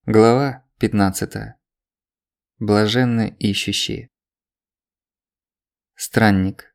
Глава 15. Блаженны ищущие. Странник.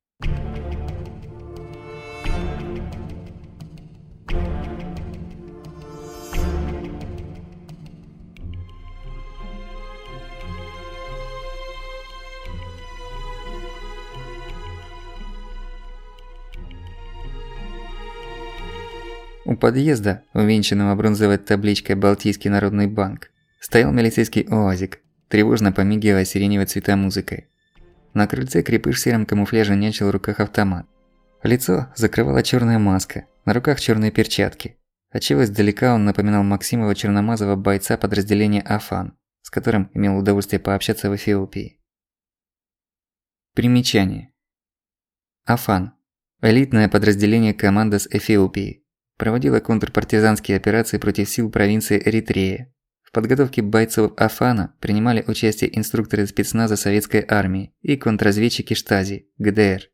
У подъезда, увенчанного бронзовой табличкой «Балтийский народный банк», стоял милицейский УАЗик, тревожно помигивая сиреневой цветомузыкой. На крыльце крепыш в сером камуфляже нянчил в руках автомат. Лицо закрывала чёрная маска, на руках чёрные перчатки, отчего издалека он напоминал Максимова черномазого бойца подразделения «Афан», с которым имел удовольствие пообщаться в Эфиопии. Примечание. «Афан» – элитное подразделение команды с Эфиопии. Проводила контрпартизанские операции против сил провинции Эритрея. В подготовке бойцов Афана принимали участие инструкторы спецназа советской армии и контрразведчики Штази, ГДР.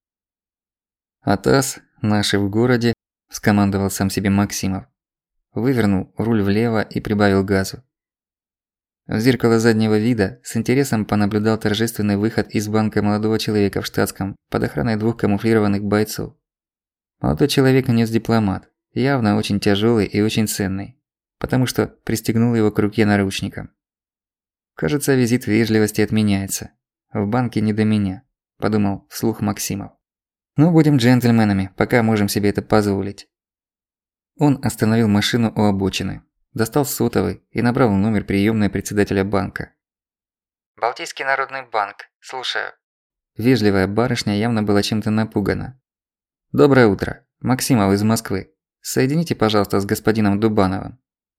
«АТАС, наши в городе», – скомандовал сам себе Максимов. Вывернул руль влево и прибавил газу. В зеркало заднего вида с интересом понаблюдал торжественный выход из банка молодого человека в штатском под охраной двух камуфлированных бойцов. Молодой человек нес дипломат, явно очень тяжёлый и очень ценный, потому что пристегнул его к руке наручником. «Кажется, визит вежливости отменяется. В банке не до меня», – подумал вслух Максимов. «Ну, будем джентльменами, пока можем себе это позволить». Он остановил машину у обочины, достал сотовый и набрал номер приёмной председателя банка. «Балтийский народный банк, слушаю». Вежливая барышня явно была чем-то напугана. «Доброе утро. Максимов из Москвы. Соедините, пожалуйста, с господином Дубановым».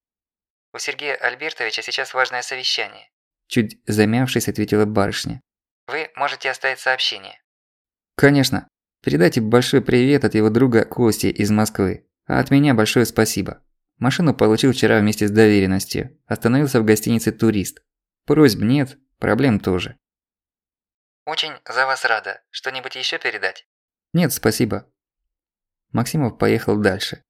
«У Сергея Альбертовича сейчас важное совещание», – чуть замявшись, ответила барышня. «Вы можете оставить сообщение». «Конечно. Передайте большой привет от его друга Кости из Москвы. А от меня большое спасибо. Машину получил вчера вместе с доверенностью. Остановился в гостинице «Турист». Просьб нет, проблем тоже». «Очень за вас рада. Что-нибудь ещё передать?» «Нет, спасибо». Максимов поехал дальше.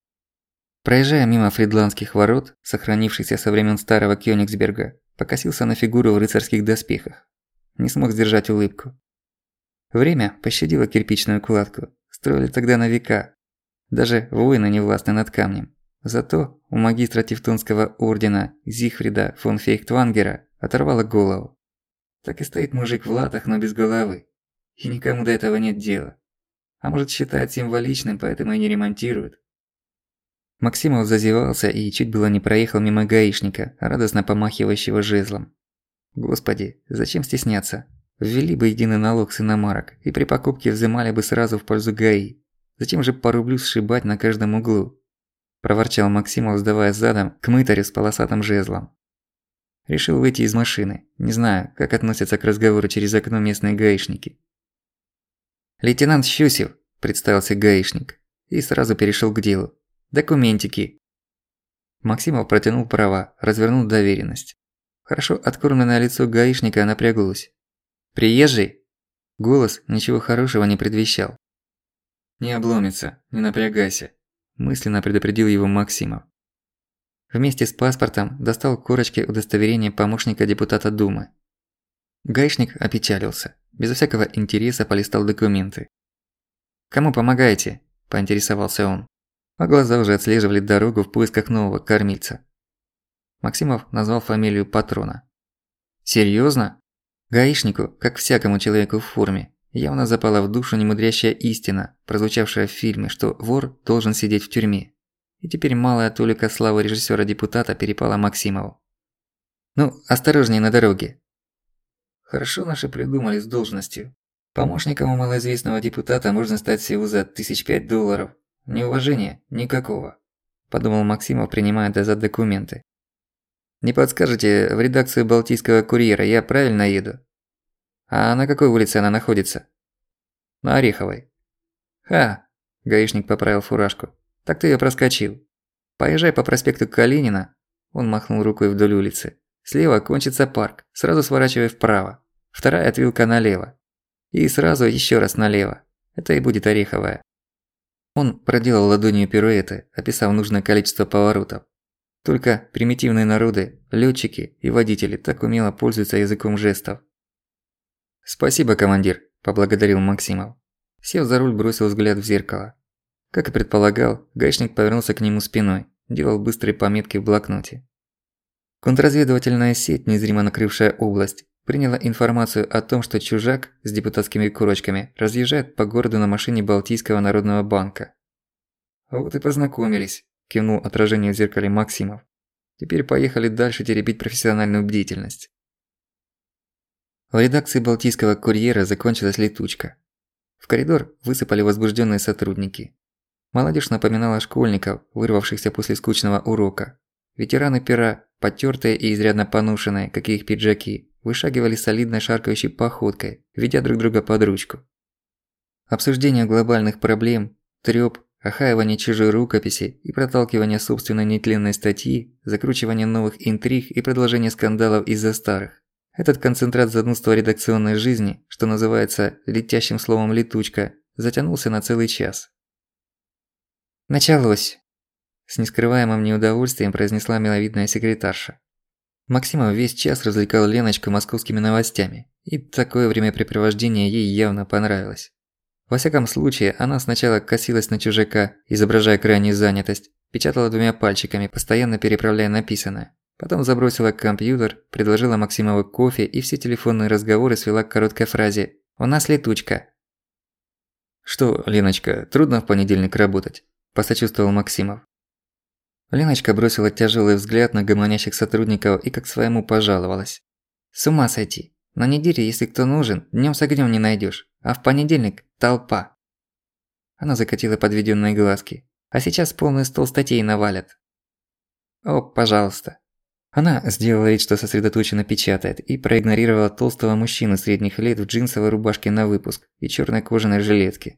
Проезжая мимо фридландских ворот, сохранившихся со времен старого Кёнигсберга, покосился на фигуру в рыцарских доспехах. Не смог сдержать улыбку. Время пощадило кирпичную кладку. Строили тогда на века. Даже воины не властны над камнем. Зато у магистра Тевтонского ордена Зигфрида фон Фейхтвангера оторвало голову. Так и стоит мужик в латах, но без головы. И никому до этого нет дела. А может, считают символичным, поэтому и не ремонтируют. Максимов зазевался и чуть было не проехал мимо гаишника, радостно помахивающего жезлом. Господи, зачем стесняться? Ввели бы единый налог с иномарок и при покупке взимали бы сразу в пользу ГАИ. Зачем же по рублю сшибать на каждом углу? Проворчал Максимов, сдавая задом к мытарю с полосатым жезлом. Решил выйти из машины. Не знаю, как относятся к разговору через окно местные гаишники. «Лейтенант Щусев», – представился гаишник, и сразу перешёл к делу. «Документики». Максимов протянул права, развернул доверенность. Хорошо откормленное лицо гаишника напряглось. «Приезжий?» Голос ничего хорошего не предвещал. «Не обломится, не напрягайся», – мысленно предупредил его Максимов. Вместе с паспортом достал корочки удостоверения помощника депутата Думы. Гаишник опечалился, безо всякого интереса полистал документы. «Кому помогаете?» – поинтересовался он. А глаза уже отслеживали дорогу в поисках нового кормильца. Максимов назвал фамилию патрона. «Серьёзно?» Гаишнику, как всякому человеку в форме, явно запала в душу немудрящая истина, прозвучавшая в фильме, что вор должен сидеть в тюрьме. И теперь малая толика славы режиссёра-депутата перепала Максимову. «Ну, осторожнее на дороге». Хорошо наши придумали с должностью. Помощником у малоизвестного депутата можно стать всего за $5000. Неуважения никакого, подумал Максимов, принимая назад документы. Не подскажете, в редакцию Балтийского курьера я правильно еду? А на какой улице она находится? На Ореховой. Ха, гаишник поправил фуражку. Так ты её проскочил. Поезжай по проспекту Калинина, он махнул рукой вдоль улицы. Слева кончится парк, сразу сворачивай вправо. Вторая отвилка налево. И сразу ещё раз налево. Это и будет Ореховая. Он проделал ладонью пируэты, описав нужное количество поворотов. Только примитивные народы, лётчики и водители так умело пользуются языком жестов. «Спасибо, командир», – поблагодарил Максимов. Сев за руль, бросил взгляд в зеркало. Как и предполагал, гаишник повернулся к нему спиной, делал быстрые пометки в блокноте. Контрразведывательная сеть, незримо накрывшая область, приняла информацию о том, что чужак с депутатскими курочками разъезжает по городу на машине Балтийского народного банка. «Вот и познакомились», – кивнул отражение в зеркале Максимов. «Теперь поехали дальше теребить профессиональную бдительность». В редакции Балтийского курьера закончилась летучка. В коридор высыпали возбужденные сотрудники. Молодежь напоминала школьников, вырвавшихся после скучного урока. Ветераны пера, потёртые и изрядно поношенные, как и их пиджаки, вышагивали солидной шаркающей походкой, ведя друг друга под ручку. Обсуждение глобальных проблем, трёп, охаивание чужой рукописи и проталкивание собственной нетленной статьи, закручивание новых интриг и продолжение скандалов из-за старых. Этот концентрат занудства редакционной жизни, что называется летящим словом «летучка», затянулся на целый час. «Началось!» – с нескрываемым неудовольствием произнесла миловидная секретарша. Максимов весь час развлекал Леночку московскими новостями, и такое времяпрепровождение ей явно понравилось. Во всяком случае, она сначала косилась на чужака, изображая крайнюю занятость, печатала двумя пальчиками, постоянно переправляя написанное. Потом забросила компьютер, предложила Максимову кофе и все телефонные разговоры свела к короткой фразе «У нас летучка». «Что, Леночка, трудно в понедельник работать?» – посочувствовал Максимов. Леночка бросила тяжелый взгляд на гомонящих сотрудников и как своему пожаловалась. «С ума сойти. На неделе, если кто нужен, днём с огнём не найдёшь, а в понедельник – толпа». Она закатила подведённые глазки. «А сейчас полный стол статей навалят». «О, пожалуйста». Она сделала вид, что сосредоточенно печатает, и проигнорировала толстого мужчину средних лет в джинсовой рубашке на выпуск и чёрной кожаной жилетке.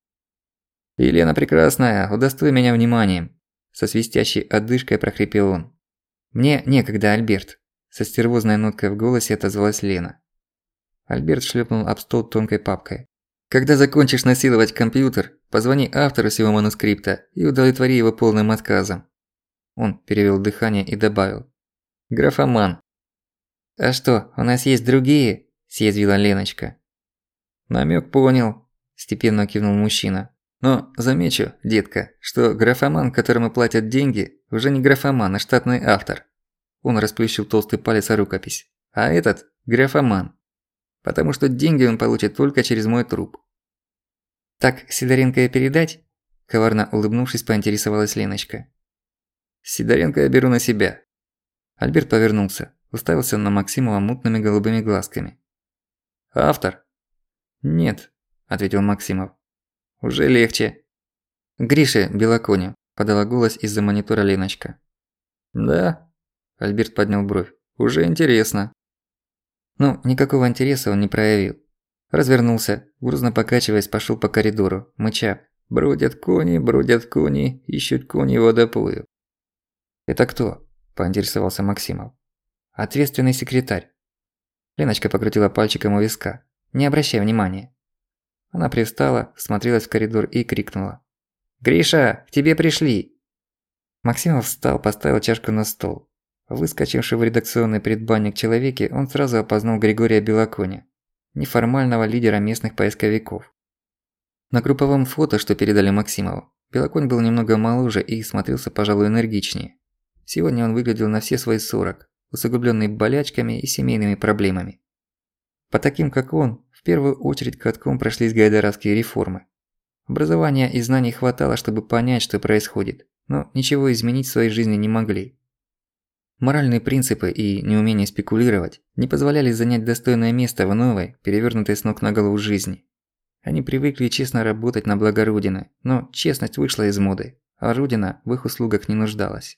«Елена Прекрасная, удостой меня вниманием!» Со свистящей одышкой прохрипел он. «Мне некогда, Альберт!» Со стервозной ноткой в голосе отозвалась Лена. Альберт шлепнул об стол тонкой папкой. «Когда закончишь насиловать компьютер, позвони автору сего манускрипта и удовлетвори его полным отказом». Он перевёл дыхание и добавил. «Графоман». «А что, у нас есть другие?» – съязвила Леночка. «Намёк понял», – степенно кивнул мужчина. «Но замечу, детка, что графоман, которому платят деньги, уже не графоман, а штатный автор». Он расплющил толстый палец о рукопись. «А этот – графоман. Потому что деньги он получит только через мой труп». «Так, Сидоренко и передать?» – коварно улыбнувшись, поинтересовалась Леночка. «Сидоренко я беру на себя». Альберт повернулся, уставился на Максимова мутными голубыми глазками. «Автор?» «Нет», – ответил Максимов. «Уже легче». «Грише Белоконю», – подала голос из-за монитора Леночка. «Да?» – Альберт поднял бровь. «Уже интересно». Ну, никакого интереса он не проявил. Развернулся, грузно покачиваясь, пошёл по коридору, мыча. бродят кони, ищут кони водопою». «Это кто?» – поинтересовался Максимов. «Ответственный секретарь». Леночка покрутила пальчиком у виска. «Не обращай внимания». Она привстала, смотрелась в коридор и крикнула. «Гриша, к тебе пришли!» Максимов встал, поставил чашку на стол. Выскочивший в редакционный предбанник человеке, он сразу опознал Григория Белоконя, неформального лидера местных поисковиков. На групповом фото, что передали Максимову, Белоконь был немного моложе и смотрелся, пожалуй, энергичнее. Сегодня он выглядел на все свои 40, усугублённый болячками и семейными проблемами. По таким, как он, в первую очередь катком прошлись гайдаровские реформы. Образования и знаний хватало, чтобы понять, что происходит, но ничего изменить в своей жизни не могли. Моральные принципы и неумение спекулировать не позволяли занять достойное место в новой, перевёрнутой с ног на голову жизни. Они привыкли честно работать на благо Родины, но честность вышла из моды, а Родина в их услугах не нуждалась.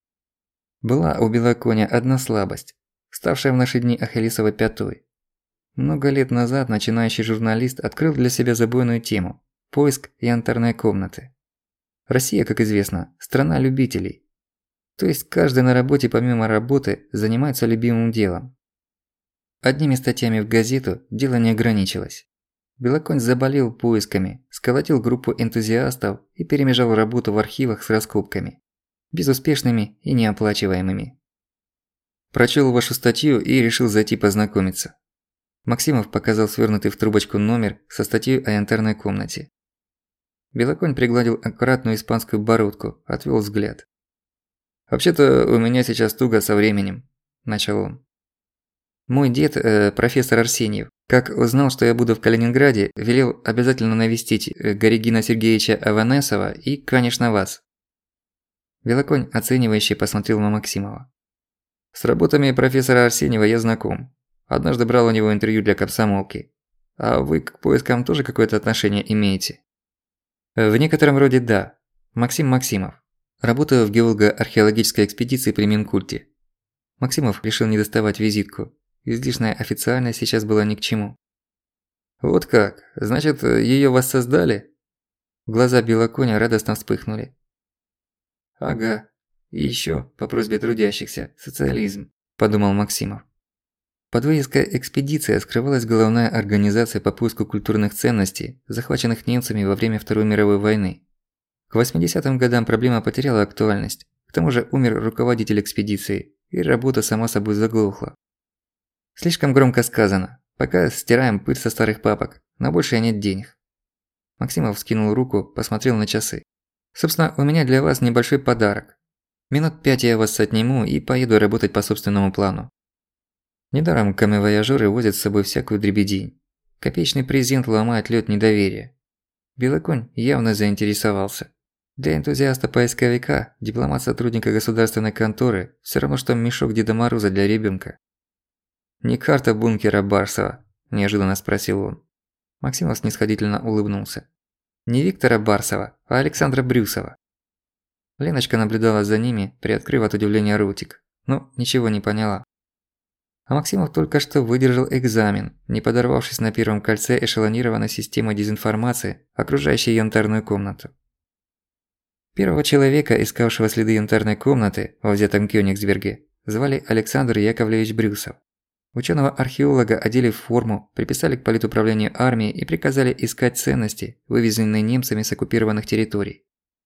Была у Белоконя одна слабость, ставшая в наши дни ахиллесовой пятой. Много лет назад начинающий журналист открыл для себя забойную тему – поиск янтарной комнаты. Россия, как известно, страна любителей. То есть каждый на работе помимо работы занимается любимым делом. Одними статьями в газету дело не ограничилось. Белоконь заболел поисками, сколотил группу энтузиастов и перемежал работу в архивах с раскопками. безуспешными и неоплачиваемыми. Прочёл вашу статью и решил зайти познакомиться. Максимов показал свёрнутый в трубочку номер со статьей о янтарной комнате. Белоконь пригладил аккуратную испанскую бородку, отвёл взгляд. «Вообще-то у меня сейчас туго со временем», – начал он. «Мой дед, профессор Арсеньев, как узнал, что я буду в Калининграде, велел обязательно навестить Горегина Сергеевича Аванесова и, конечно, вас». Белоконь оценивающе посмотрел на Максимова. «С работами профессора Арсеньева я знаком. Однажды брал у него интервью для комсомолки. А вы к поискам тоже какое-то отношение имеете?» «В некотором роде да. Максим Максимов. Работаю в геолого-археологической экспедиции при Минкульте». Максимов решил не доставать визитку. Излишняя официальность сейчас была ни к чему. «Вот как? Значит, её воссоздали?» Глаза Белоконя радостно вспыхнули. «Ага. И ещё, по просьбе трудящихся, социализм», – подумал Максимов. Под вывеской «Экспедиция» скрывалась головная организация по поиску культурных ценностей, захваченных немцами во время Второй мировой войны. К 80-м годам проблема потеряла актуальность, к тому же умер руководитель экспедиции, и работа сама собой заглохла. Слишком громко сказано. Пока стираем пыль со старых папок, на большее нет денег. Максимов вскинул руку, посмотрел на часы. Собственно, у меня для вас небольшой подарок. Минут 5 я вас отниму и поеду работать по собственному плану. Недаром камевояжёры возят с собой всякую дребедень. Копеечный презент ломает лёд недоверия. Белоконь явно заинтересовался. Для энтузиаста-поисковика, дипломат-сотрудника государственной конторы, всё равно что мешок Деда Мороза для ребёнка. «Не карта бункера Барсова?» – неожиданно спросил он. Максимов снисходительно улыбнулся. «Не Виктора Барсова, а Александра Брюсова». Леночка наблюдала за ними, приоткрыв от удивления ротик, но ничего не поняла. А Максимов только что выдержал экзамен, не подорвавшись на первом кольце эшелонированной системой дезинформации, окружающей янтарную комнату. Первого человека, искавшего следы янтарной комнаты во взятом Кёнигсберге, звали Александр Яковлевич Брюсов. Ученого-археолога одели в форму, приписали к политуправлению армии и приказали искать ценности, вывезенные немцами с оккупированных территорий.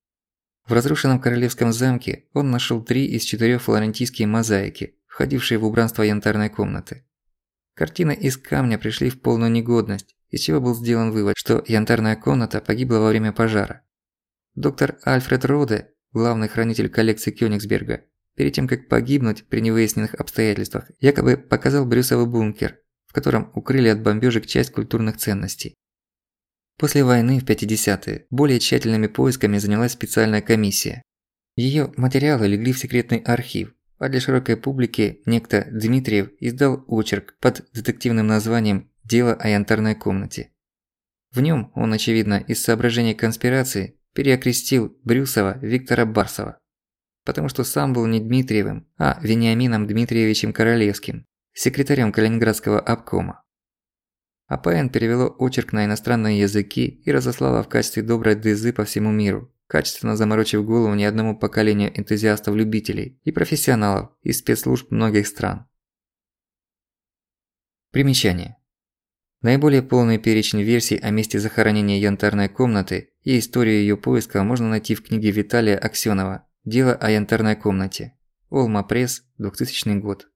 В разрушенном королевском замке он нашёл 3 из 4 флорентийские мозаики, входившие в убранство янтарной комнаты. Картины из камня пришли в полную негодность, из чего был сделан вывод, что янтарная комната погибла во время пожара. Доктор Альфред Роде, главный хранитель коллекции Кёнигсберга, перед тем как погибнуть при невыясненных обстоятельствах, якобы показал Брюсову бункер, в котором укрыли от бомбёжек часть культурных ценностей. После войны в 50-е более тщательными поисками занялась специальная комиссия. Её материалы легли в секретный архив, а для широкой публики некто Дмитриев издал очерк под детективным названием «Дело о янтарной комнате». В нём он, очевидно, из соображений конспирации переокрестил Брюсова Виктора Барсова, потому что сам был не Дмитриевым, а Вениамином Дмитриевичем Королевским, секретарем Калининградского обкома. АПН перевело очерк на иностранные языки и разослало в качестве доброй дезы по всему миру, качественно заморочив голову ни одному поколению энтузиастов-любителей и профессионалов из спецслужб многих стран. Примечание. Наиболее полный перечень версий о месте захоронения янтарной комнаты и историю её поиска можно найти в книге Виталия Аксёнова «Дело о янтарной комнате». Олма Пресс, 2000 год.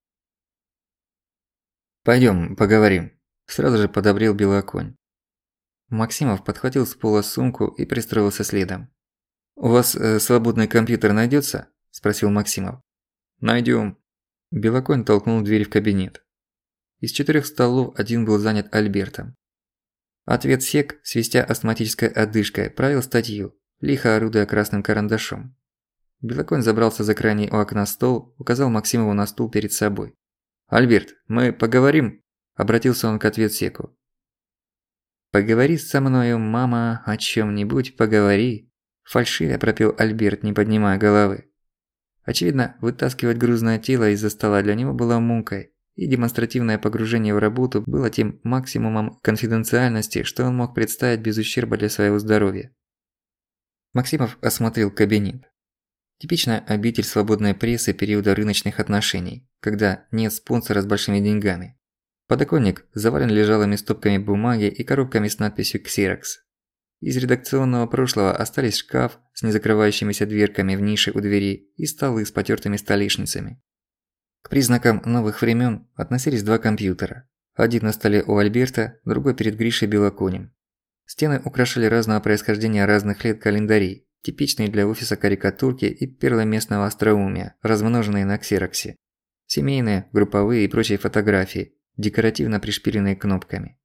«Пойдём, поговорим», – сразу же подобрел Белоконь. Максимов подхватил с пола сумку и пристроился следом. «У вас свободный компьютер найдётся?» – спросил Максимов. «Найдём». Белоконь толкнул дверь в кабинет. Из 4 столов один был занят Альбертом. Ответсек, свистя астматической одышкой, правил статью, лихо орудуя красным карандашом. Белоконь забрался за крайний у окна стол, указал Максимову на стул перед собой. «Альберт, мы поговорим?» – обратился он к ответсеку. «Поговори со мною, мама, о чём-нибудь поговори», – фальшиво пропел Альберт, не поднимая головы. Очевидно, вытаскивать грузное тело из-за стола для него было мукой, и демонстративное погружение в работу было тем максимумом конфиденциальности, что он мог представить без ущерба для своего здоровья. Максимов осмотрел кабинет. Типичная обитель свободной прессы периода рыночных отношений, когда нет спонсора с большими деньгами. Подоконник завален лежалыми стопками бумаги и коробками с надписью «Ксерокс». Из редакционного прошлого остались шкаф с незакрывающимися дверками в нише у двери и столы с потертыми столешницами. К признакам новых времен относились два компьютера. Один на столе у Альберта, другой перед Гришей Белоконем. Стены украшали разного происхождения разных лет календари, типичные для офиса карикатурки и перлы местного остроумия, размноженные на ксероксе. Семейные, групповые и прочие фотографии, декоративно пришпиленные кнопками.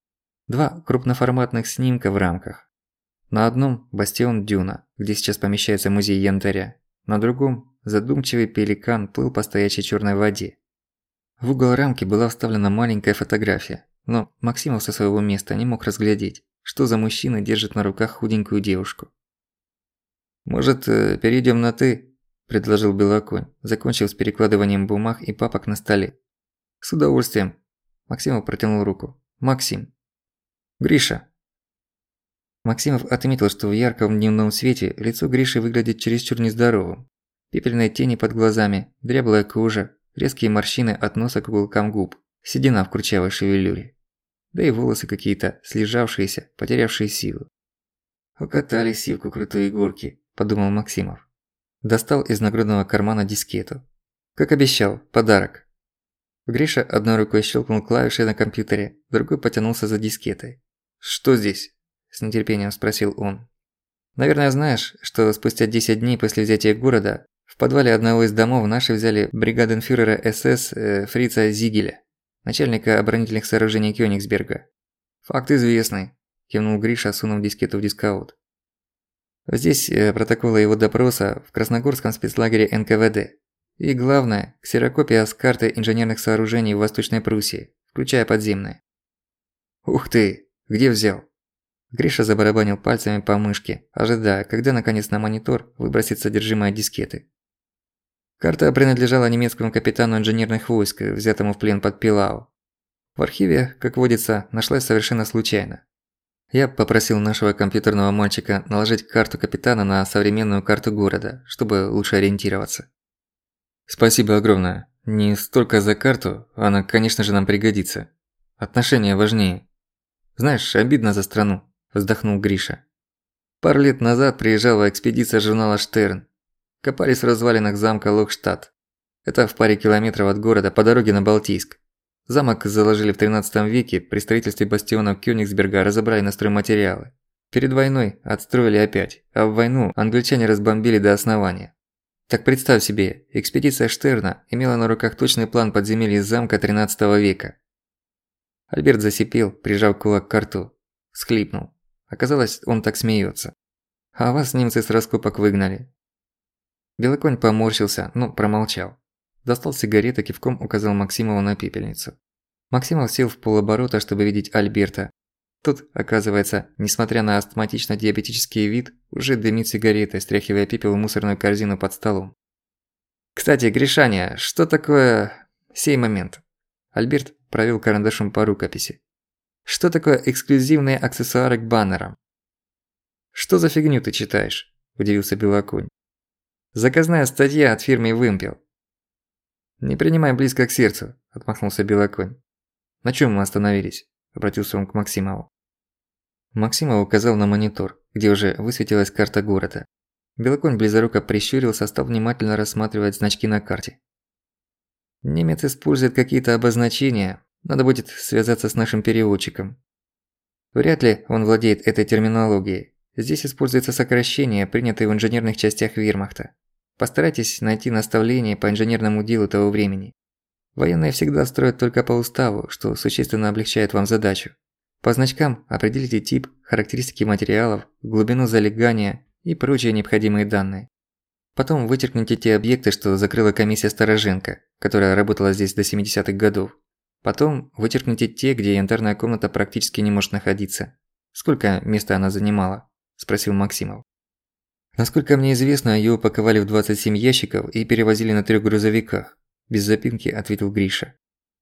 Два крупноформатных снимка в рамках. На одном – бастион Дюна, где сейчас помещается музей янтаря. На другом – задумчивый пеликан плыл по стоячей чёрной воде. В угол рамки была вставлена маленькая фотография, но Максимов со своего места не мог разглядеть, что за мужчина держит на руках худенькую девушку. «Может, перейдём на «ты»?» – предложил Белоконь, закончив с перекладыванием бумаг и папок на столе. «С удовольствием». Максимов протянул руку. «Максим». «Гриша». Максимов отметил, что в ярком дневном свете лицо Гриши выглядит чересчур нездоровым. Пепельные тени под глазами, дряблая кожа, резкие морщины от носа к уголкам губ, седина в курчавой шевелюре. Да и волосы какие-то слежавшиеся, потерявшие силу. «Укатали сивку крутые горки», – подумал Максимов. Достал из нагрудного кармана дискету. Как обещал, подарок. Гриша одной рукой щелкнул клавишей на компьютере, другой потянулся за дискетой. «Что здесь?» – с нетерпением спросил он. «Наверное, знаешь, что спустя 10 дней после взятия города в подвале одного из домов наши взяли бригаденфюрера СС Фрица Зигеля, начальника оборонительных сооружений Кёнигсберга. Факт известный», – кивнул Гриша, сунув дискету в дисковод. «Здесь протоколы его допроса в Красногорском спецлагере НКВД. И главное, ксерокопия с карты инженерных сооружений в Восточной Пруссии, включая подземные». «Ух ты! Где взял?» Гриша забарабанил пальцами по мышке, ожидая, когда наконец на монитор выбросит содержимое дискеты. Карта принадлежала немецкому капитану инженерных войск, взятому в плен под Пилау. В архиве, как водится, нашлась совершенно случайно. Я попросил нашего компьютерного мальчика наложить карту капитана на современную карту города, чтобы лучше ориентироваться. Спасибо огромное. Не столько за карту, она, конечно же, нам пригодится. Отношения важнее. Знаешь, обидно за страну, вздохнул Гриша. Пару лет назад приезжала экспедиция журнала «Штерн». Копались в развалинах замка Локштадт. Это в паре километров от города по дороге на Балтийск. Замок заложили в 13 веке, при строительстве бастионов Кёнигсберга разобрали на стройматериалы. Перед войной отстроили опять, а в войну англичане разбомбили до основания. Так представь себе, экспедиция Штерна имела на руках точный план подземелья замка 13 века. Альберт засипел, прижав кулак к рту. Схлипнул. Оказалось, он так смеется. А вас немцы с раскопок выгнали. Белоконь поморщился, но промолчал. Достал сигареты, кивком указал Максимову на пепельницу. Максимов сел в полоборота, чтобы видеть Альберта. Тот, оказывается, несмотря на астматично-диабетический вид, уже дымит сигаретой, стряхивая пепел в мусорную корзину под столом. «Кстати, Гришаня, что такое сей момент?» Альберт провел карандашом по рукописи. «Что такое эксклюзивные аксессуары к баннерам?» «Что за фигню ты читаешь?» – удивился Белоконь. «Заказная статья от фирмы «Вымпел». «Не принимай близко к сердцу», – отмахнулся Белоконь. «На чём мы остановились?» – обратился он к Максимову. Максимов указал на монитор, где уже высветилась карта города. Белоконь близоруко прищурился, стал внимательно рассматривать значки на карте. «Немец использует какие-то обозначения, надо будет связаться с нашим переводчиком. Вряд ли он владеет этой терминологией. Здесь используется сокращение, принятое в инженерных частях вермахта. Постарайтесь найти наставление по инженерному делу того времени. Военные всегда строят только по уставу, что существенно облегчает вам задачу. По значкам определите тип, характеристики материалов, глубину залегания и прочие необходимые данные. Потом вычеркните те объекты, что закрыла комиссия Стороженко, которая работала здесь до 70-х годов. Потом вычеркните те, где янтарная комната практически не может находиться. Сколько места она занимала? Спросил Максимов. Насколько мне известно, её упаковали в 27 ящиков и перевозили на 3 грузовиках. Без запинки ответил Гриша.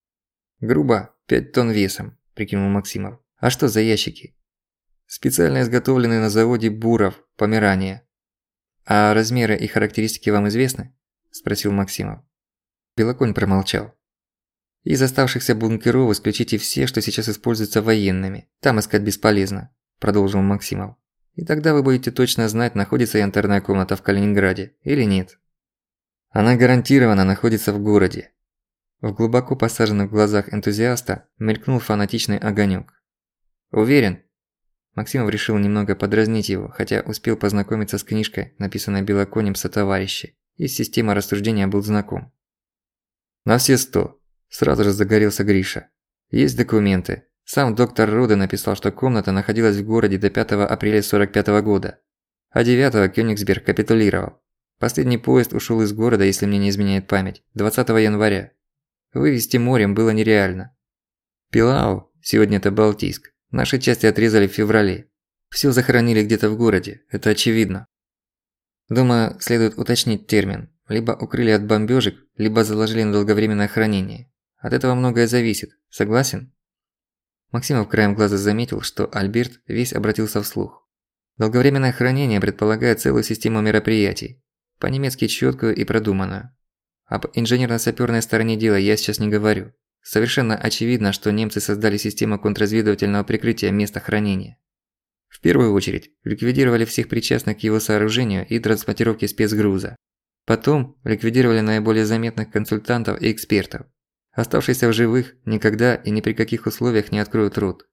Грубо, 5 тонн весом, прикинул Максимов. А что за ящики? Специально изготовленные на заводе Буров, Померания. А размеры и характеристики вам известны? Спросил Максимов. Белоконь промолчал. Из оставшихся бункеров исключите все, что сейчас используются военными. Там искать бесполезно, продолжил Максимов. И тогда вы будете точно знать, находится янтарная комната в Калининграде или нет. Она гарантированно находится в городе. В глубоко посаженных глазах энтузиаста мелькнул фанатичный огонёк. Уверен? Максимов решил немного подразнить его, хотя успел познакомиться с книжкой, написанной Белоконем «Сотоварищи», и с системой рассуждения был знаком. На все 100. Сразу же загорелся Гриша. Есть документы. Сам доктор Роде написал, что комната находилась в городе до 5 апреля 45 года. А 9 Кёнигсберг капитулировал. Последний поезд ушёл из города, если мне не изменяет память, 20 января. Вывезти морем было нереально. Пилау, сегодня это Балтийск, наши части отрезали в феврале. Всё захоронили где-то в городе, это очевидно. Думаю, следует уточнить термин. Либо укрыли от бомбёжек, либо заложили на долговременное хранение. От этого многое зависит. Согласен? Максимов краем глаза заметил, что Альберт весь обратился вслух. Долговременное хранение предполагает целую систему мероприятий. По-немецки чёткую и продуманную. Об инженерно-сапёрной стороне дела я сейчас не говорю. Совершенно очевидно, что немцы создали систему контрразведывательного прикрытия места хранения. В первую очередь, ликвидировали всех причастных к его сооружению и транспортировке спецгруза. Потом ликвидировали наиболее заметных консультантов и экспертов. Оставшиеся в живых никогда и ни при каких условиях не откроют рот.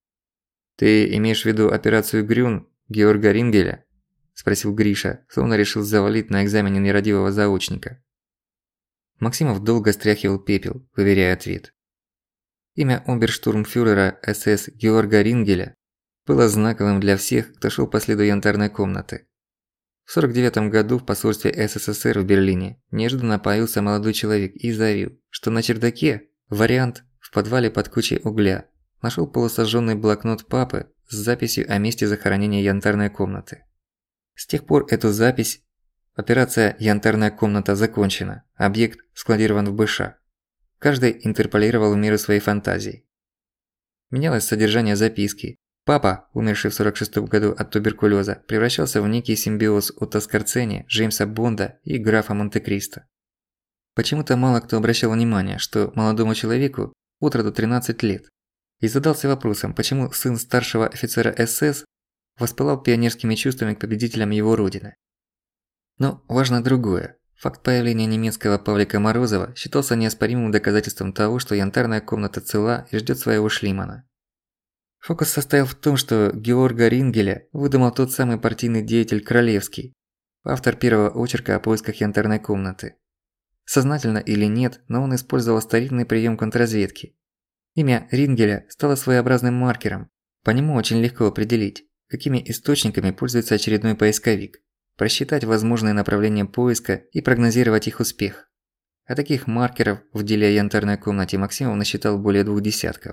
«Ты имеешь в виду операцию Грюн Георга Рингеля?» – спросил Гриша, словно решил завалить на экзамене нерадивого заочника. Максимов долго стряхивал пепел, выверяя ответ. Имя оберштурмфюрера СС Георга Рингеля было знаковым для всех, кто шел по следу янтарной комнаты. В 49 году в посольстве СССР в Берлине неожиданно появился молодой человек и заявил, что на чердаке, вариант в подвале под кучей угля, нашел полусожжённый блокнот папы с записью о месте захоронения янтарной комнаты. С тех пор эту запись «Операция «Янтарная комната» закончена, объект складирован в БШ». Каждый интерполировал в меру своей фантазии. Менялось содержание записки. Папа, умерший в 46 году от туберкулеза, превращался в некий симбиоз Отто Скорцени, Джеймса Бонда и графа Монте-Кристо. Почему-то мало кто обращал внимание, что молодому человеку от роду 13 лет, и задался вопросом, почему сын старшего офицера СС воспылал пионерскими чувствами к победителям его родины. Но важно другое. Факт появления немецкого Павлика Морозова считался неоспоримым доказательством того, что янтарная комната цела и ждёт своего Шлимана. Фокус состоял в том, что Георга Рингеля выдумал тот самый партийный деятель Кролевский, автор первого очерка о поисках янтарной комнаты. Сознательно или нет, но он использовал старинный прием контрразведки. Имя Рингеля стало своеобразным маркером. По нему очень легко определить, какими источниками пользуется очередной поисковик, просчитать возможные направления поиска и прогнозировать их успех. А таких маркеров в деле о янтарной комнате Максимов насчитал более 2 десятков.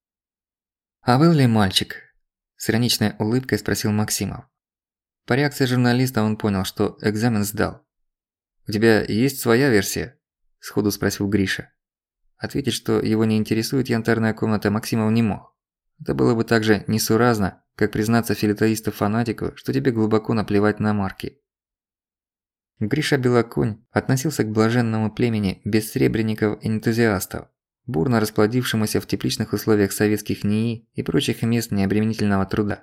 «А был ли мальчик?» – с ироничной улыбкой спросил Максимов. По реакции журналиста он понял, что экзамен сдал. «У тебя есть своя версия?» – сходу спросил Гриша. Ответить, что его не интересует янтарная комната, Максимов не мог. Это было бы так же несуразно, как признаться филателисту-фанатику, что тебе глубоко наплевать на марки. Гриша Белоконь относился к блаженному племени бессребренников-энтузиастов, бурно расплодившемуся в тепличных условиях советских НИИ и прочих мест необременительного труда.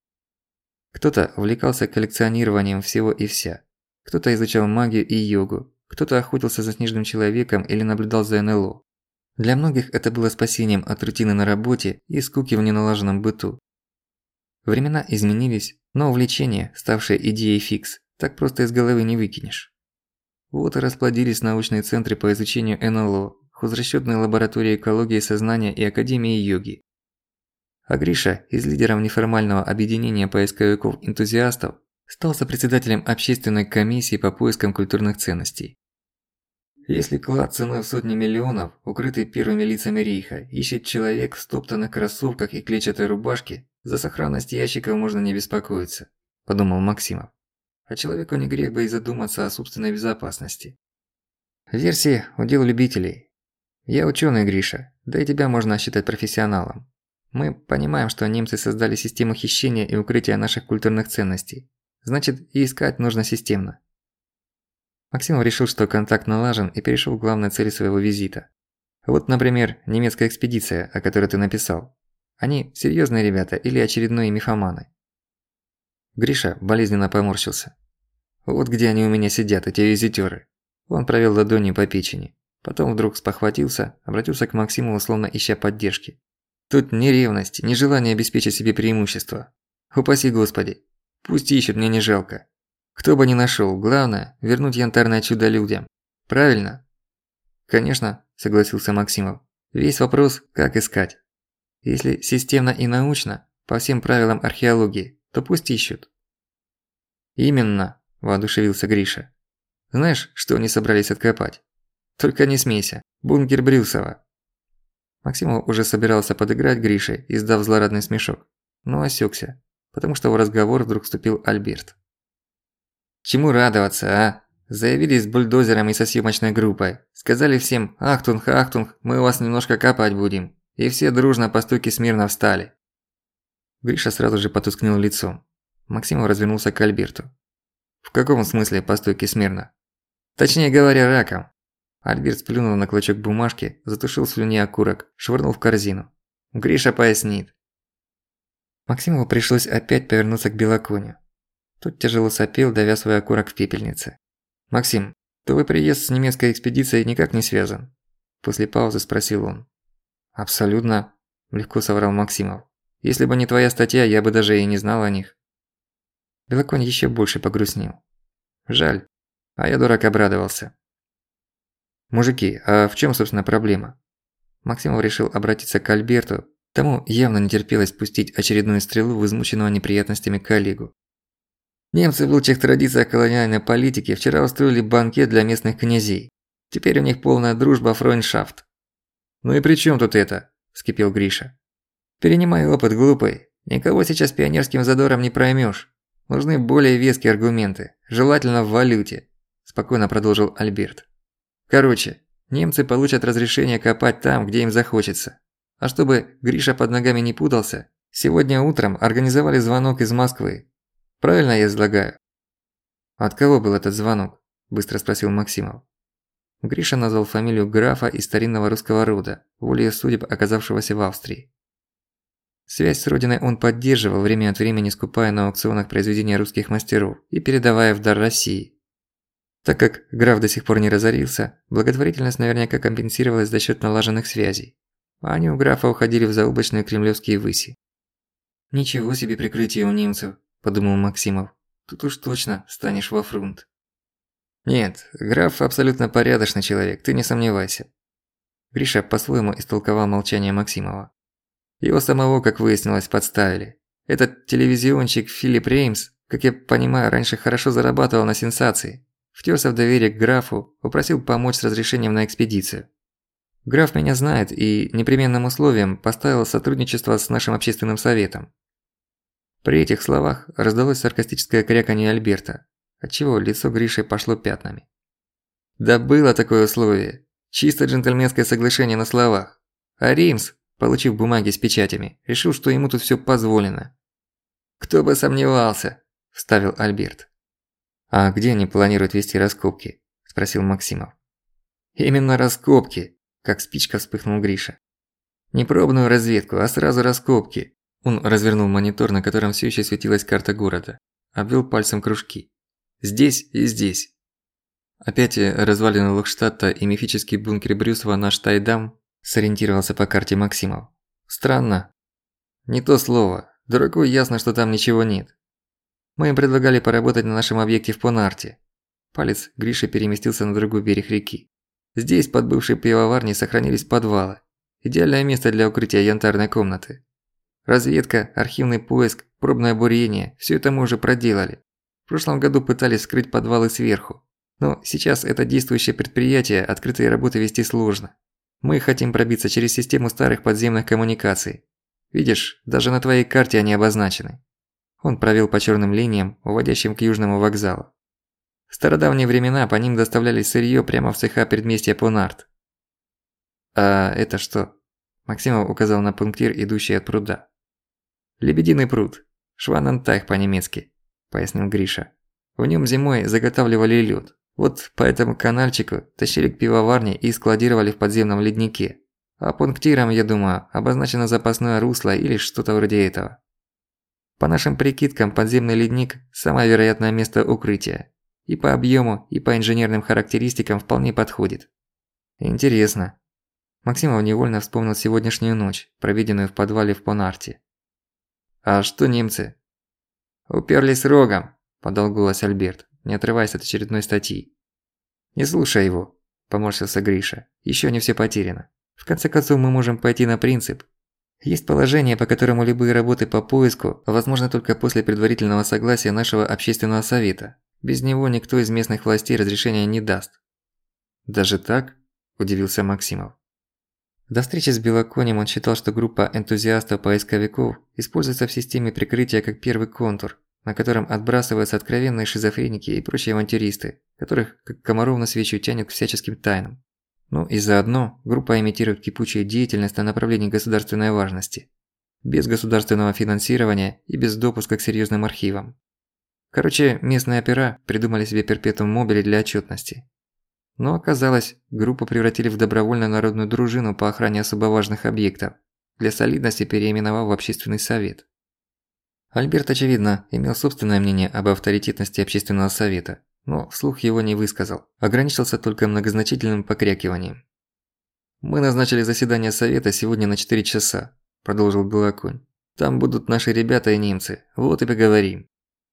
Кто-то увлекался коллекционированием всего и вся, кто-то изучал магию и йогу, кто-то охотился за снежным человеком или наблюдал за НЛО. Для многих это было спасением от рутины на работе и скуки в неналаженном быту. Времена изменились, но увлечение, ставшее идеей фикс, так просто из головы не выкинешь. Вот и расплодились научные центры по изучению НЛО, хозрасчётные лаборатории экологии сознания и академии йоги. А Гриша, из лидеров неформального объединения поисковиков-энтузиастов, стал сопредседателем общественной комиссии по поискам культурных ценностей. Если клад ценой в сотни миллионов, укрытый первыми лицами рейха, ищет человек в стоптанных кроссовках и клетчатой рубашке, за сохранность ящиков можно не беспокоиться, подумал Максимов. А человеку не грех бы и задуматься о собственной безопасности. Версии – удел любителей. Я учёный, Гриша, да и тебя можно считать профессионалом. Мы понимаем, что немцы создали систему хищения и укрытия наших культурных ценностей. Значит, и искать нужно системно. Максимов решил, что контакт налажен, и перешёл к главной цели своего визита. Вот, например, немецкая экспедиция, о которой ты написал. Они серьёзные ребята или очередные мифоманы? Гриша болезненно поморщился. Вот где они у меня сидят, эти визитёры. Он провел ладонью по печени. Потом вдруг спохватился, обратился к Максиму, словно ища поддержки. Тут ни ревность, ни желание обеспечить себе преимущество. Упаси Господи. Пусть ищут, мне не жалко. Кто бы ни нашёл, главное – вернуть янтарное чудо людям. Правильно? Конечно, согласился Максимов. Весь вопрос – как искать. Если системно и научно, по всем правилам археологии, то пусть ищут. Именно, воодушевился Гриша. Знаешь, что они собрались откопать? Только не смейся. Бункер Брюсова. Максимов уже собирался подыграть Грише, издав злорадный смешок, но осёкся, потому что в разговор вдруг вступил Альберт. Чему радоваться, а? Заявились с бульдозером и со съёмочной группой. Сказали всем: «Ахтунг, ахтунг, мы у вас немножко копать будем». И все дружно по стойке смирно встали. Гриша сразу же потускнел лицом. Максимов развернулся к Альберту. В каком смысле по стойке смирно? Точнее говоря, раком. Альберт сплюнул на клочок бумажки, затушил слюни окурок, швырнул в корзину. Гриша пояснит. Максимову пришлось опять повернуться к Белоконю. Тот тяжело сопел, давя свой окурок в пепельнице. «Максим, твой приезд с немецкой экспедицией никак не связан?» После паузы спросил он. «Абсолютно», – легко соврал Максимов. «Если бы не твоя статья, я бы даже и не знал о них». Белоконь ещё больше погрустнел. «Жаль, а я, дурак, обрадовался». «Мужики, а в чём, собственно, проблема?» Максимов решил обратиться к Альберту, тому явно не терпелось пустить очередную стрелу в измученного неприятностями коллегу. Немцы в лучших традициях колониальной политики вчера устроили банкет для местных князей. Теперь у них полная дружба, фройндшафт. «Ну и при чём тут это?» – вскипел Гриша. «Перенимай опыт, глупый. Никого сейчас пионерским задором не проймёшь. Нужны более веские аргументы, желательно в валюте», – спокойно продолжил Альберт. «Короче, немцы получат разрешение копать там, где им захочется. А чтобы Гриша под ногами не путался, сегодня утром организовали звонок из Москвы. Правильно я излагаю?» «От кого был этот звонок?» – быстро спросил Максимов. Гриша назвал фамилию графа из старинного русского рода, волею судеб оказавшегося в Австрии. Связь с родиной он поддерживал, время от времени скупая на аукционах произведения русских мастеров и передавая в дар России. Так как граф до сих пор не разорился, благотворительность наверняка компенсировалась за счёт налаженных связей. А они у графа уходили в заоблачные кремлевские выси. «Ничего себе прикрытие у немцев», – подумал Максимов. «Тут уж точно станешь во фрунт». «Нет, граф абсолютно порядочный человек, ты не сомневайся». Гриша по-своему истолковал молчание Максимова. Его самого, как выяснилось, подставили. Этот телевизионщик Филипп Реймс, как я понимаю, раньше хорошо зарабатывал на сенсации. Втёрся в доверие к графу, попросил помочь с разрешением на экспедицию. Граф меня знает и непременным условием поставил сотрудничество с нашим общественным советом. При этих словах раздалось саркастическое кряканье Альберта, отчего лицо Гриши пошло пятнами. Да было такое условие. Чисто джентльменское соглашение на словах. А Реймс, получив бумаги с печатями, решил, что ему тут всё позволено. «Кто бы сомневался», – вставил Альберт. «А где они планируют вести раскопки?» – спросил Максимов. «Именно раскопки», – как спичка вспыхнул Гриша. «Не пробную разведку, а сразу раскопки». Он развернул монитор, на котором всё ещё светилась карта города. Обвёл пальцем кружки. «Здесь и здесь». Опять развалины Лохштадта и мифический бункер Брюсова на Штайдам сориентировался по карте Максимов. «Странно». «Не то слово. Дураку ясно, что там ничего нет. Мы им предлагали поработать на нашем объекте в Понарте». Палец Гриши переместился на другой берег реки. «Здесь, под бывшей пивоварней, сохранились подвалы. Идеальное место для укрытия янтарной комнаты. Разведка, архивный поиск, пробное бурение – всё это мы уже проделали. В прошлом году пытались вскрыть подвалы сверху. Но сейчас это действующее предприятие, открытые работы вести сложно. Мы хотим пробиться через систему старых подземных коммуникаций. Видишь, даже на твоей карте они обозначены». Он провел по чёрным линиям, уводящим к южному вокзалу. В стародавние времена по ним доставляли сырьё прямо в цеха предместья Понарт. «А это что?» Максимов указал на пунктир, идущий от пруда. «Лебединый пруд. Шванентайх по-немецки», – пояснил Гриша. «В нём зимой заготавливали лёд. Вот по этому канальчику тащили к пивоварне и складировали в подземном леднике. А пунктиром, я думаю, обозначено запасное русло или что-то вроде этого». По нашим прикидкам, подземный ледник – самое вероятное место укрытия. И по объему, и по инженерным характеристикам вполне подходит. Интересно. Максимов невольно вспомнил сегодняшнюю ночь, проведенную в подвале в Понарте. «А что немцы?» «Уперлись рогом», – подал голос Альберт, не отрываясь от очередной статьи. «Не слушай его», – поморщился Гриша. «Ещё не всё потеряно. В конце концов, мы можем пойти на принцип. Есть положение, по которому любые работы по поиску возможны только после предварительного согласия нашего общественного совета. Без него никто из местных властей разрешения не даст». «Даже так?» – удивился Максимов. До встречи с Белоконем он считал, что группа энтузиастов-поисковиков используется в системе прикрытия как первый контур, на котором отбрасываются откровенные шизофреники и прочие авантюристы, которых, как комаров на свечу, тянет к всяческим тайнам. Ну и заодно группа имитирует кипучую деятельность на направлении государственной важности. Без государственного финансирования и без допуска к серьёзным архивам. Короче, местные опера придумали себе перпетум мобили для отчётности. Но оказалось, группу превратили в добровольную народную дружину по охране особо важных объектов, для солидности переименовав в общественный совет. Альберт, очевидно, имел собственное мнение об авторитетности общественного совета, но вслух его не высказал, ограничился только многозначительным покрякиванием. «Мы назначили заседание совета сегодня на 4 часа», – продолжил Белоконь. «Там будут наши ребята и немцы, вот и поговорим».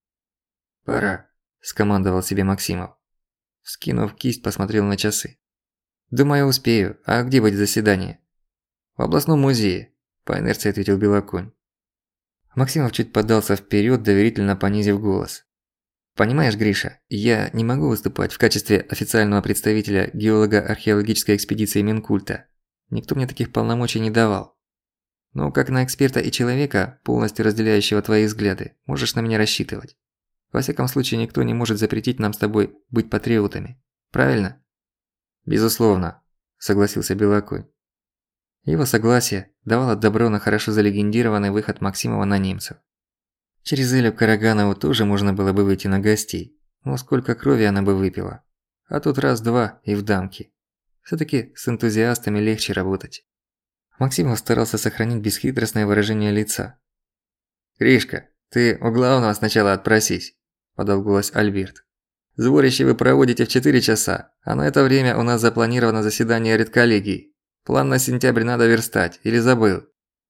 «Пора», – скомандовал себе Максимов. Вскинув кисть, посмотрел на часы. «Думаю, успею. А где будет заседание?» «В областном музее», – по инерции ответил Белоконь. Максимов чуть подался вперёд, доверительно понизив голос. «Понимаешь, Гриша, я не могу выступать в качестве официального представителя геолого-археологической экспедиции Минкульта. Никто мне таких полномочий не давал. Но как на эксперта и человека, полностью разделяющего твои взгляды, можешь на меня рассчитывать. Во всяком случае, никто не может запретить нам с тобой быть патриотами. Правильно?» «Безусловно», – согласился Белоконь. Его согласие давало добро на хорошо залегендированный выход Максимова на немцев. Через Элю Караганову тоже можно было бы выйти на гостей, но сколько крови она бы выпила. А тут раз-два и в дамки. Всё-таки с энтузиастами легче работать. Максимов старался сохранить бесхитростное выражение лица. «Гришка, ты у главного сначала отпросись», – подал голос Альберт. «Сборище вы проводите в 4 часа, а на это время у нас запланировано заседание редколлегии. План на сентябрь надо верстать, или забыл?»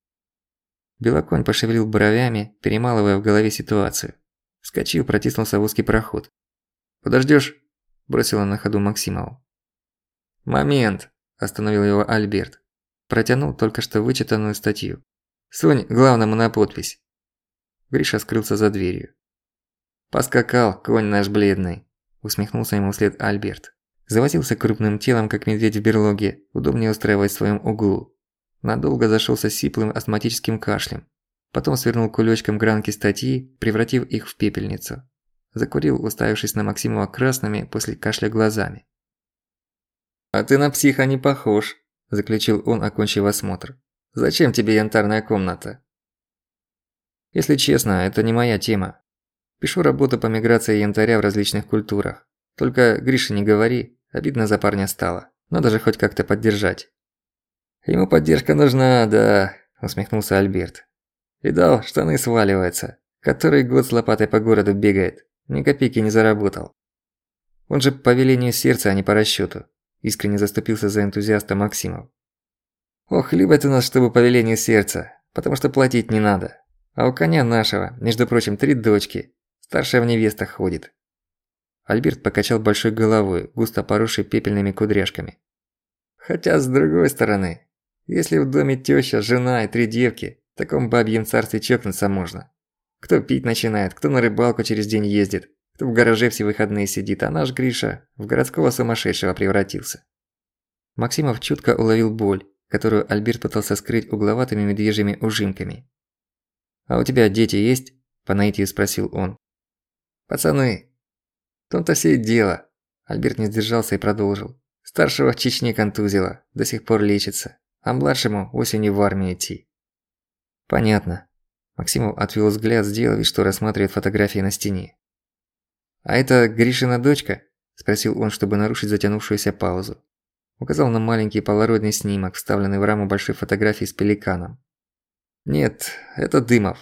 Белоконь пошевелил бровями, перемалывая в голове ситуацию. Вскочил, протиснулся в узкий проход. «Подождёшь?» – бросил он на ходу Максимову. «Момент!» – остановил его Альберт. Протянул только что вычитанную статью. «Сунь главному на подпись». Гриша скрылся за дверью. «Поскакал, конь наш бледный», – усмехнулся ему вслед Альберт. Завозился крупным телом, как медведь в берлоге, удобнее устраиваясь в своём углу. Надолго зашёлся сиплым астматическим кашлем. Потом свернул кулёчком гранки статьи, превратив их в пепельницу. Закурил, уставившись на Максимова красными после кашля глазами. «А ты на психа не похож», – заключил он, окончив осмотр. «Зачем тебе янтарная комната?» «Если честно, это не моя тема. Пишу работу по миграции янтаря в различных культурах. Только Грише не говори, обидно за парня стало. Надо же хоть как-то поддержать». «Ему поддержка нужна, да», – усмехнулся Альберт. «Видал, штаны сваливаются. Который год с лопатой по городу бегает. Ни копейки не заработал. Он же по велению сердца, а не по расчёту», – искренне заступился за энтузиаста Максимов. «Ох, любят у нас, чтобы по велению сердца, потому что платить не надо. А у коня нашего, между прочим, 3 дочки. Старшая в невестах ходит». Альберт покачал большой головой, густо поросшей пепельными кудряшками. «Хотя, с другой стороны, если в доме тёща, жена и 3 девки, в таком бабьем царстве чокнуться можно. Кто пить начинает, кто на рыбалку через день ездит, кто в гараже все выходные сидит, а наш Гриша в городского сумасшедшего превратился». Максимов чутко уловил боль, которую Альберт пытался скрыть угловатыми медвежьими ужимками. «А у тебя дети есть?» – по наитию спросил он. «Пацаны, в том-то все и дело», – Альберт не сдержался и продолжил. «Старшего в Чечне контузило, до сих пор лечится, а младшему осенью в армию идти». «Понятно». Максимов отвел взгляд, сделал вид, что рассматривает фотографии на стене. «А это Гришина дочка?» – спросил он, чтобы нарушить затянувшуюся паузу. Указал на маленький полароидный снимок, вставленный в раму большой фотографии с пеликаном. «Нет, это Дымов.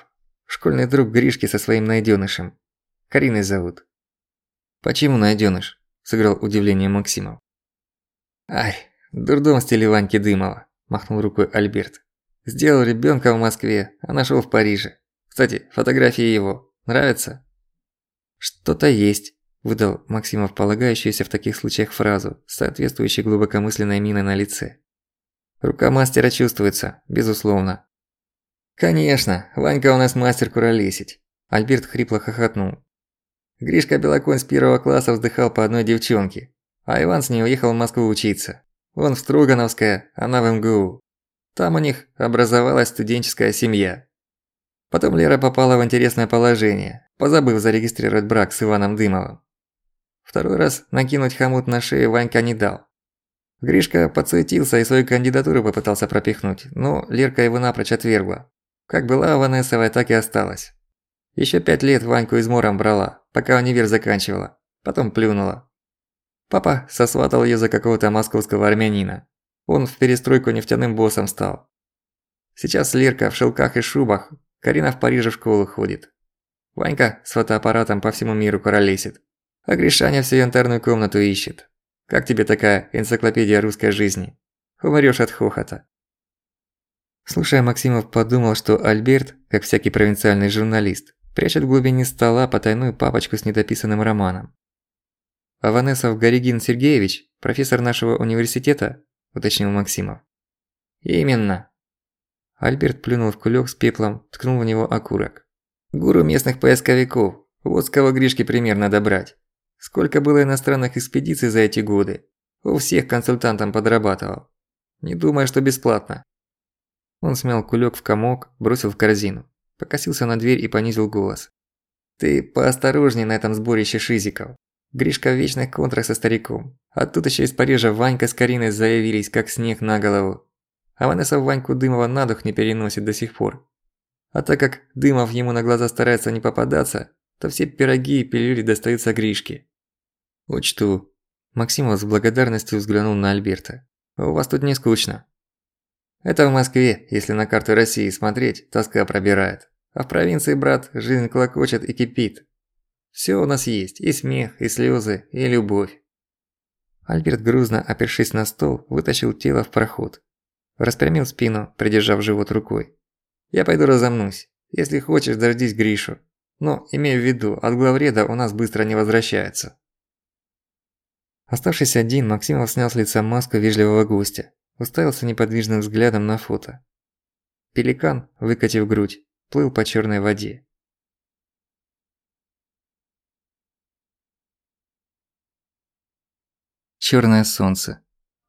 Школьный друг Гришки со своим найдёнышем. Кариной зовут». «Почему найдёныш?» – сыграл удивление Максимов. «Ай, дурдом в стиле Ваньки Дымова», – махнул рукой Альберт. «Сделал ребёнка в Москве, а нашёл в Париже. Кстати, фотографии его. Нравятся?» «Что-то есть», – выдал Максимов полагающуюся в таких случаях фразу, соответствующей глубокомысленной миной на лице. «Рука мастера чувствуется, безусловно». «Конечно, Ванька у нас мастер куролесить», – Альберт хрипло хохотнул. «Гришка Белоконь с 1 класса вздыхал по одной девчонке, а Иван с ней уехал в Москву учиться. Он в Строгановское, она в МГУ. Там у них образовалась студенческая семья. Потом Лера попала в интересное положение, позабыв зарегистрировать брак с Иваном Дымовым. Второй раз накинуть хомут на шею Ванька не дал. Гришка подсуетился и свою кандидатуру попытался пропихнуть, но Лерка его напрочь отвергла. Как была Ванессовой, так и осталась. Ещё 5 лет Ваньку измором брала, пока универ заканчивала, потом плюнула. Папа сосватал её за какого-то московского армянина. Он в перестройку нефтяным боссом стал. Сейчас Лерка в шелках и шубах, Карина в Париже в школу ходит. Ванька с фотоаппаратом по всему миру куролесит, а Гришаня всю янтарную комнату ищет. Как тебе такая энциклопедия русской жизни? Умрёшь от хохота». Слушая, Максимов подумал, что Альберт, как всякий провинциальный журналист, прячет в глубине стола потайную папочку с недописанным романом. «А Ванессов Горигин Сергеевич, профессор нашего университета?» – уточнил Максимов. «Именно». Альберт плюнул в кулёк с пеплом, ткнул в него окурок. «Гуру местных поисковиков, вот с кого Гришке пример надо брать. Сколько было иностранных экспедиций за эти годы. У всех консультантом подрабатывал. Не думаю, что бесплатно». Он смял кулёк в комок, бросил в корзину. Покосился на дверь и понизил голос. «Ты поосторожней на этом сборище шизиков. Гришка в вечных контрах со стариком. А тут ещё из Парижа Ванька с Кариной заявились, как снег на голову. А Ванесса Ваньку Дымова на дух не переносит до сих пор. А так как Дымов ему на глаза старается не попадаться, то все пироги и пилюли достаются Гришке». «Учту». Максимов с благодарностью взглянул на Альберта. «У вас тут не скучно». «Это в Москве, если на карту России смотреть, тоска пробирает. А в провинции, брат, жизнь клокочет и кипит. Всё у нас есть, и смех, и слёзы, и любовь». Альберт, грузно опершись на стол, вытащил тело в проход. Распрямил спину, придержав живот рукой. «Я пойду разомнусь. Если хочешь, дождись Гришу. Но, имей в виду, от главреда у нас быстро не возвращается». Оставшись один, Максимов снял с лица маску вежливого гостя. Уставился неподвижным взглядом на фото. Пеликан, выкатив грудь, плыл по чёрной воде. Чёрное солнце.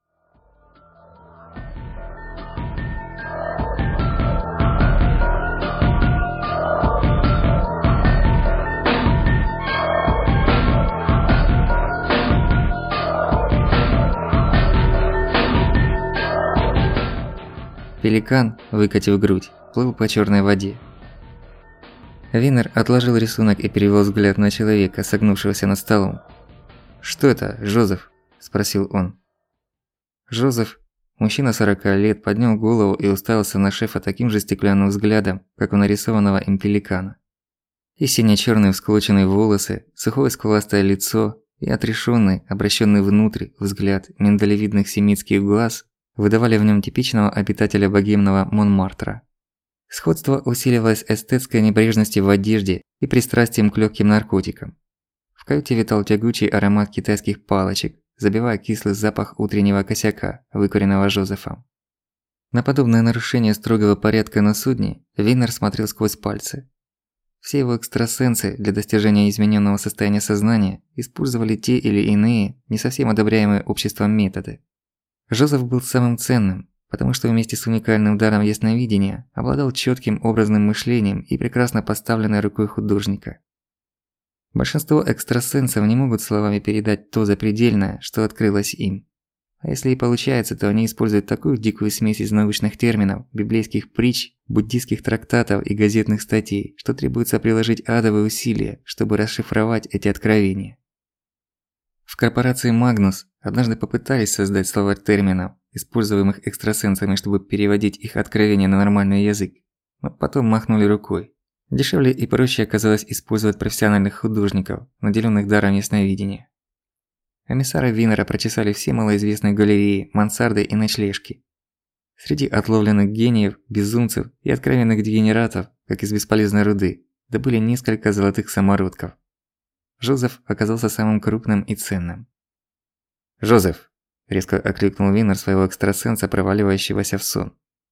Пеликан, выкатив грудь, плыл по чёрной воде. Винер отложил рисунок и перевел взгляд на человека, согнувшегося над столом. «Что это, Жозеф?» – спросил он. Жозеф, мужчина 40 лет, поднял голову и уставился на шефа таким же стеклянным взглядом, как у нарисованного им пеликана. И сине-чёрные всклоченные волосы, сухое скуластое лицо и отрешённый, обращённый внутрь взгляд миндалевидных семитских глаз выдавали в нём типичного обитателя богемного Монмартра. Сходство усиливалось эстетской небрежностью в одежде и пристрастием к лёгким наркотикам. В каюте витал тягучий аромат китайских палочек, забивая кислый запах утреннего косяка, выкуренного Жозефом. На подобное нарушение строгого порядка на судне Винер смотрел сквозь пальцы. Все его экстрасенсы для достижения измененного состояния сознания использовали те или иные, не совсем одобряемые обществом методы. Жозеф был самым ценным, потому что вместе с уникальным даром ясновидения обладал чётким образным мышлением и прекрасно поставленной рукой художника. Большинство экстрасенсов не могут словами передать то запредельное, что открылось им. А если и получается, то они используют такую дикую смесь из научных терминов, библейских притч, буддийских трактатов и газетных статей, что требуется приложить адовые усилия, чтобы расшифровать эти откровения. В корпорации Magnus однажды попытались создать словарь терминов, используемых экстрасенсами, чтобы переводить их откровения на нормальный язык, но потом махнули рукой. Дешевле и проще оказалось использовать профессиональных художников, наделенных даром ясновидения. Эмиссары Винера прочесали все малоизвестные галереи, мансарды и ночлежки. Среди отловленных гениев, безумцев и откровенных дегенератов, как из бесполезной руды, добыли несколько золотых самородков. Жозеф оказался самым крупным и ценным. «Жозеф!» – резко окликнул Винер своего экстрасенса, проваливающегося в сон.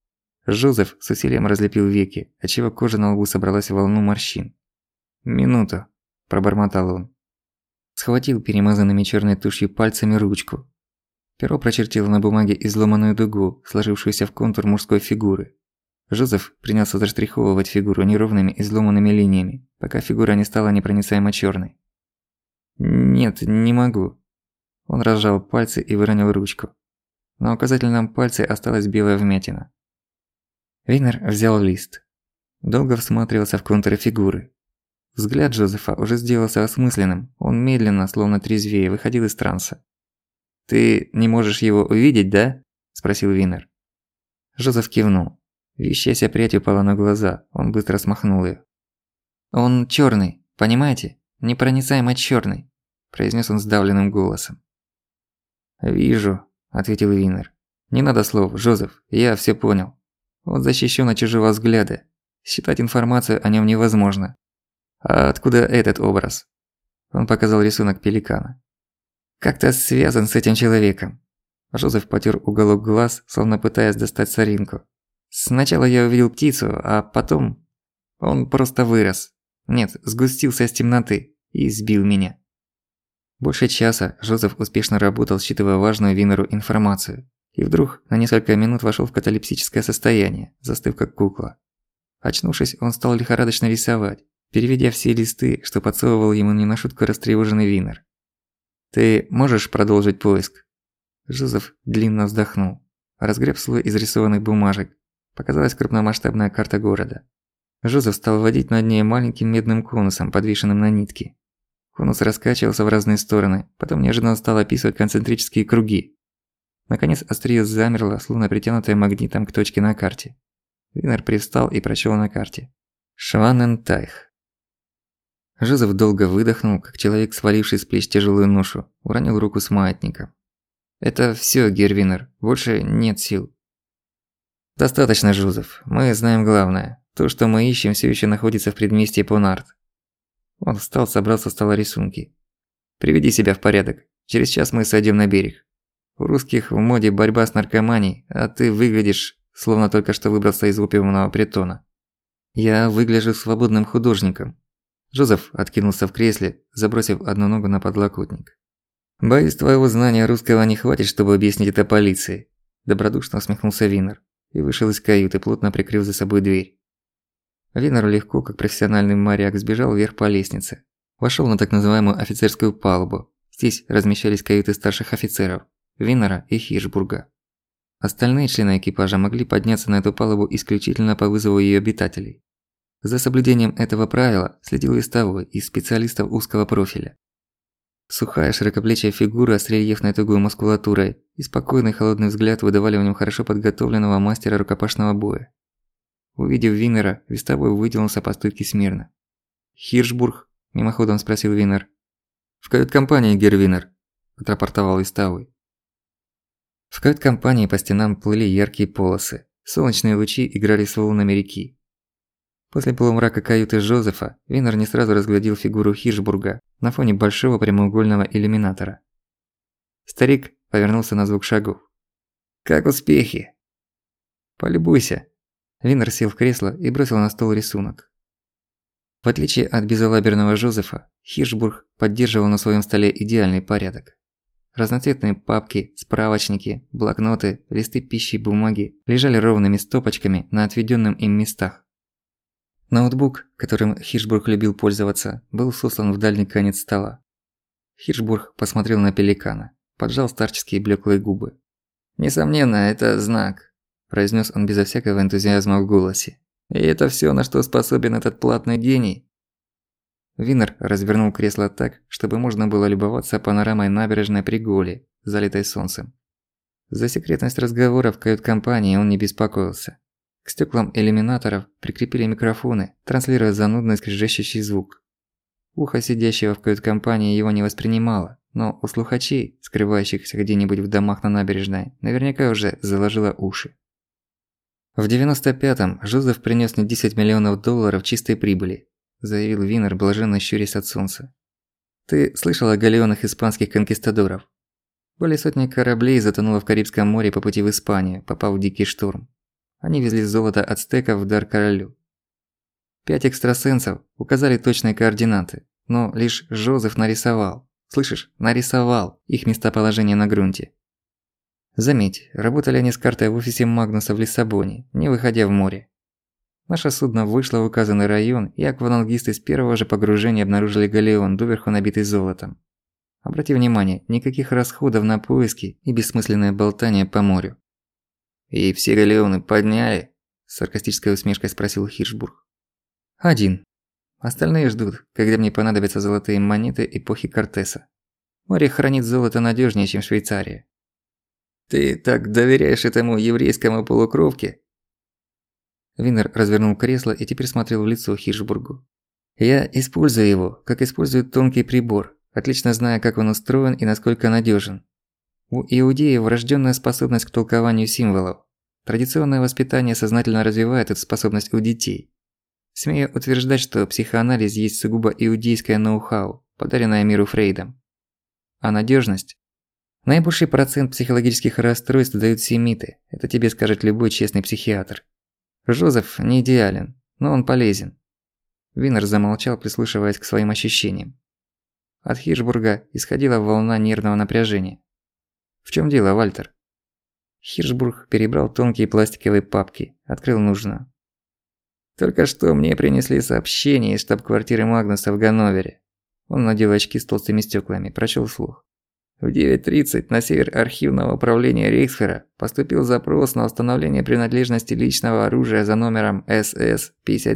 Жозеф с усилием разлепил веки, отчего кожа на лбу собралась в волну морщин. «Минуту», – пробормотал он. Схватил перемазанными чёрной тушью пальцами ручку. Перо прочертило на бумаге изломанную дугу, сложившуюся в контур мужской фигуры. Жозеф принялся заштриховывать фигуру неровными изломанными линиями, пока фигура не стала непроницаемо чёрной. «Нет, не могу». Он разжал пальцы и выронил ручку. На указательном пальце осталась белая вмятина. Винер взял лист. Долго всматривался в контуры фигуры. Взгляд Жозефа уже сделался осмысленным, он медленно, словно трезвее, выходил из транса. «Ты не можешь его увидеть, да?» – спросил Винер. Жозеф кивнул. Вещаяся прядь упала на глаза, он быстро смахнул её. «Он чёрный, понимаете? Непроницаемо чёрный», – произнёс он сдавленным голосом. «Вижу», – ответил Винер. «Не надо слов, Жозеф, я всё понял. Он защищён от чужого взгляда. Считать информацию о нём невозможно. А откуда этот образ?» Он показал рисунок пеликана. «Как-то связан с этим человеком». Жозеф потёр уголок глаз, словно пытаясь достать соринку. «Сначала я увидел птицу, а потом... Он просто вырос. Нет, сгустился из темноты и сбил меня». Больше часа Жозеф успешно работал, считывая важную Винеру информацию. И вдруг на несколько минут вошёл в каталепсическое состояние, застыв как кукла. Очнувшись, он стал лихорадочно рисовать, переведя все листы, что подсовывал ему не на шутку растревоженный Винер. «Ты можешь продолжить поиск?» Жозеф длинно вздохнул, разгреб слой изрисованных бумажек. Показалась крупномасштабная карта города. Жозеф стал водить над ней маленьким медным конусом, подвешенным на нитке. Конус раскачивался в разные стороны, потом неожиданно стал описывать концентрические круги. Наконец острие замерло, словно притянутое магнитом к точке на карте. Винер привстал и прочёл на карте. «Шванентайх». Жозеф долго выдохнул, как человек, сваливший с плеч тяжелую ношу, уронил руку с маятником. «Это всё, герр Винер, больше нет сил». «Достаточно, Жозеф, мы знаем главное. То, что мы ищем, всё ещё находится в предместье Понарт». Он встал, собрал со стола рисунки. «Приведи себя в порядок. Через час мы сойдём на берег. У русских в моде борьба с наркоманией, а ты выглядишь, словно только что выбрался из опиумного притона». «Я выгляжу свободным художником». Жозеф откинулся в кресле, забросив одну ногу на подлокотник. «Боюсь, твоего знания русского не хватит, чтобы объяснить это полиции», – добродушно усмехнулся Винер и вышел из каюты, плотно прикрыв за собой дверь. Винер легко, как профессиональный моряк, сбежал вверх по лестнице. Вошёл на так называемую офицерскую палубу. Здесь размещались каюты старших офицеров – Винера и Хиршбурга. Остальные члены экипажа могли подняться на эту палубу исключительно по вызову её обитателей. За соблюдением этого правила следил вестовой из специалистов узкого профиля. Сухая широкоплечья фигура с рельефной тугой мускулатурой и спокойный холодный взгляд выдавали в нем хорошо подготовленного мастера рукопашного боя. Увидев Винера, вестовой выдвинулся по стойке смирно. «Хиршбург?» – мимоходом спросил Винер. «В кают-компании, герр Винер», – отрапортовал вестовой. В кают-компании по стенам плыли яркие полосы, солнечные лучи играли с волнами реки. После полумрака каюты Жозефа Винер не сразу разглядел фигуру Хиршбурга на фоне большого прямоугольного иллюминатора. Старик повернулся на звук шагов. «Как успехи?» «Полюбуйся». Винер сел в кресло и бросил на стол рисунок. В отличие от безалаберного Жозефа, Хиршбург поддерживал на своем столе идеальный порядок. Разноцветные папки, справочники, блокноты, листы пищи и бумаги лежали ровными стопочками на отведенном им местах. Ноутбук, которым Хиршбург любил пользоваться, был сослан в дальний конец стола. Хиршбург посмотрел на пеликана, поджал старческие блеклые губы. «Несомненно, это знак», – произнес он безо всякого энтузиазма в голосе. «И это всё, на что способен этот платный гений?» Винер развернул кресло так, чтобы можно было любоваться панорамой набережной при Голе, залитой солнцем. За секретность разговора в кают-компании он не беспокоился. К стеклам иллюминаторов прикрепили микрофоны, транслируя занудный скрежещущий звук. Ухо сидящего в кают-компании его не воспринимало, но у слухачей, скрывающихся где-нибудь в домах на набережной, наверняка уже заложило уши. В 95-м Жозеф принёс мне $10 миллионов чистой прибыли, заявил Винер, блаженно щурясь от солнца. Ты слышал о галеонах испанских конкистадоров? Более сотни кораблей затонуло в Карибском море по пути в Испанию, попав в дикий шторм. Они везли золото ацтеков в дар королю. 5 экстрасенсов указали точные координаты, но лишь Жозеф нарисовал, слышишь, нарисовал их местоположение на грунте. Заметь, работали они с картой в офисе Магнуса в Лиссабоне, не выходя в море. Наше судно вышло в указанный район, и аквалангисты с первого же погружения обнаружили галеон, доверху набитый золотом. Обрати внимание, никаких расходов на поиски и бессмысленное болтание по морю. «И все галеоны подняли?» – с саркастической усмешкой спросил Хиршбург. «Один. Остальные ждут, когда мне понадобятся золотые монеты эпохи Кортеса. Море хранит золото надёжнее, чем Швейцария». «Ты так доверяешь этому еврейскому полукровке?» Винер развернул кресло и теперь смотрел в лицо Хиршбургу. «Я использую его, как используют тонкий прибор, отлично зная, как он устроен и насколько надёжен. У иудеев врождённая способность к толкованию символов. Традиционное воспитание сознательно развивает эту способность у детей. Смею утверждать, что психоанализ есть сугубо иудейское ноу-хау, подаренное миру Фрейдом. А надёжность? Наибольший процент психологических расстройств дают семиты, это тебе скажет любой честный психиатр. Жозеф не идеален, но он полезен». Винер замолчал, прислушиваясь к своим ощущениям. От Хиршбурга исходила волна нервного напряжения. «В чём дело, Вальтер?» Хиршбург перебрал тонкие пластиковые папки, открыл нужную. «Только что мне принесли сообщение из штаб-квартиры Магнуса в Ганновере». Он надел очки с толстыми стёклами, прочёл вслух. В 9:30 на север архивного управления Рейхсфера поступил запрос на установление принадлежности личного оружия за номером СС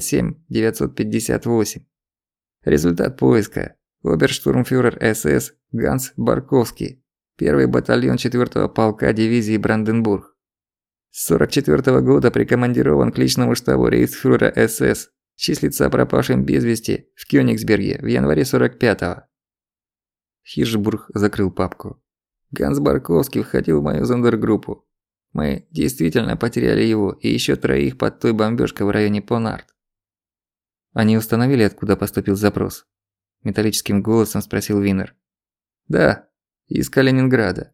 57958. Результат поиска. Оберштурмфюрер СС Ганс Барковский, 1-й батальон 4-го полка дивизии Бранденбург. С 44-го года прикомандирован к личному штабу рейхсфюрера СС, числится пропавшим без вести в Кёнигсберге в январе 45-го. Хиршбург закрыл папку. Ганс Барковский входил в мою зондергруппу. Мы действительно потеряли его и ещё 3 под той бомбёжкой в районе Понард. Они установили, откуда поступил запрос? Металлическим голосом спросил Винер. Да, из Калининграда.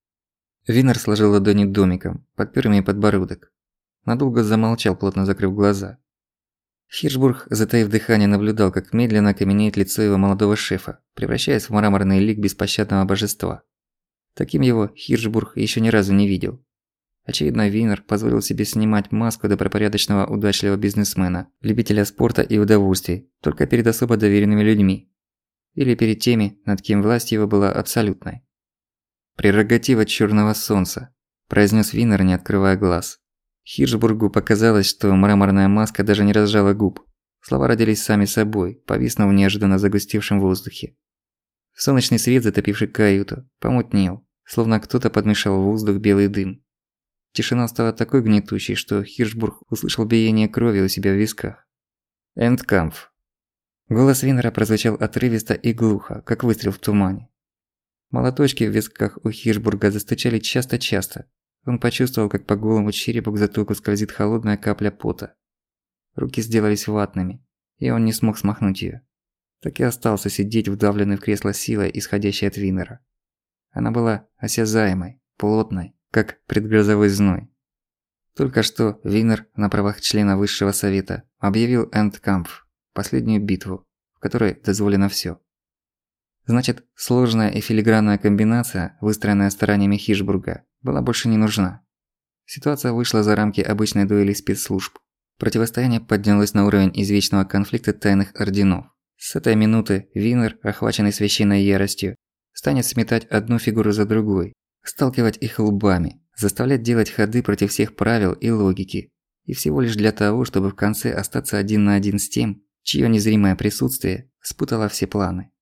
Винер сложил ладони домиком, подпёр ими подбородок. Надолго замолчал, плотно закрыв глаза. Хиршбург, затаив дыхание, наблюдал, как медленно каменеет лицо его молодого шефа, превращаясь в мраморный лик беспощадного божества. Таким его Хиршбург ещё ни разу не видел. Очевидно, Винер позволил себе снимать маску добропорядочного удачливого бизнесмена, любителя спорта и удовольствий, только перед особо доверенными людьми. Или перед теми, над кем власть его была абсолютной. «Прерогатива чёрного солнца», – произнёс Винер, не открывая глаз. Хиршбургу показалось, что мраморная маска даже не разжала губ. Слова родились сами собой, повиснув в неожиданно загустевшем воздухе. Солнечный свет, затопивший каюту, помутнел, словно кто-то подмешал в воздух белый дым. Тишина стала такой гнетущей, что Хиршбург услышал биение крови у себя в висках. «Эндкампф». Голос Винера прозвучал отрывисто и глухо, как выстрел в тумане. Молоточки в висках у Хиршбурга застучали часто-часто. Он почувствовал, как по голому черепу к затылку скользит холодная капля пота. Руки сделались ватными, и он не смог смахнуть её. Так и остался сидеть, вдавленный в кресло силой, исходящей от Винера. Она была осязаемой, плотной, как предгрозовой зной. Только что Винер на правах члена Высшего Совета объявил Эндкампф, последнюю битву, в которой дозволено всё. Значит, сложная и филигранная комбинация, выстроенная стараниями Хиршбурга, была больше не нужна. Ситуация вышла за рамки обычной дуэли спецслужб. Противостояние поднялось на уровень извечного конфликта тайных орденов. С этой минуты Винер, охваченный священной яростью, станет сметать одну фигуру за другой, сталкивать их лбами, заставлять делать ходы против всех правил и логики. И всего лишь для того, чтобы в конце остаться один на один с тем, чье незримое присутствие спутало все планы.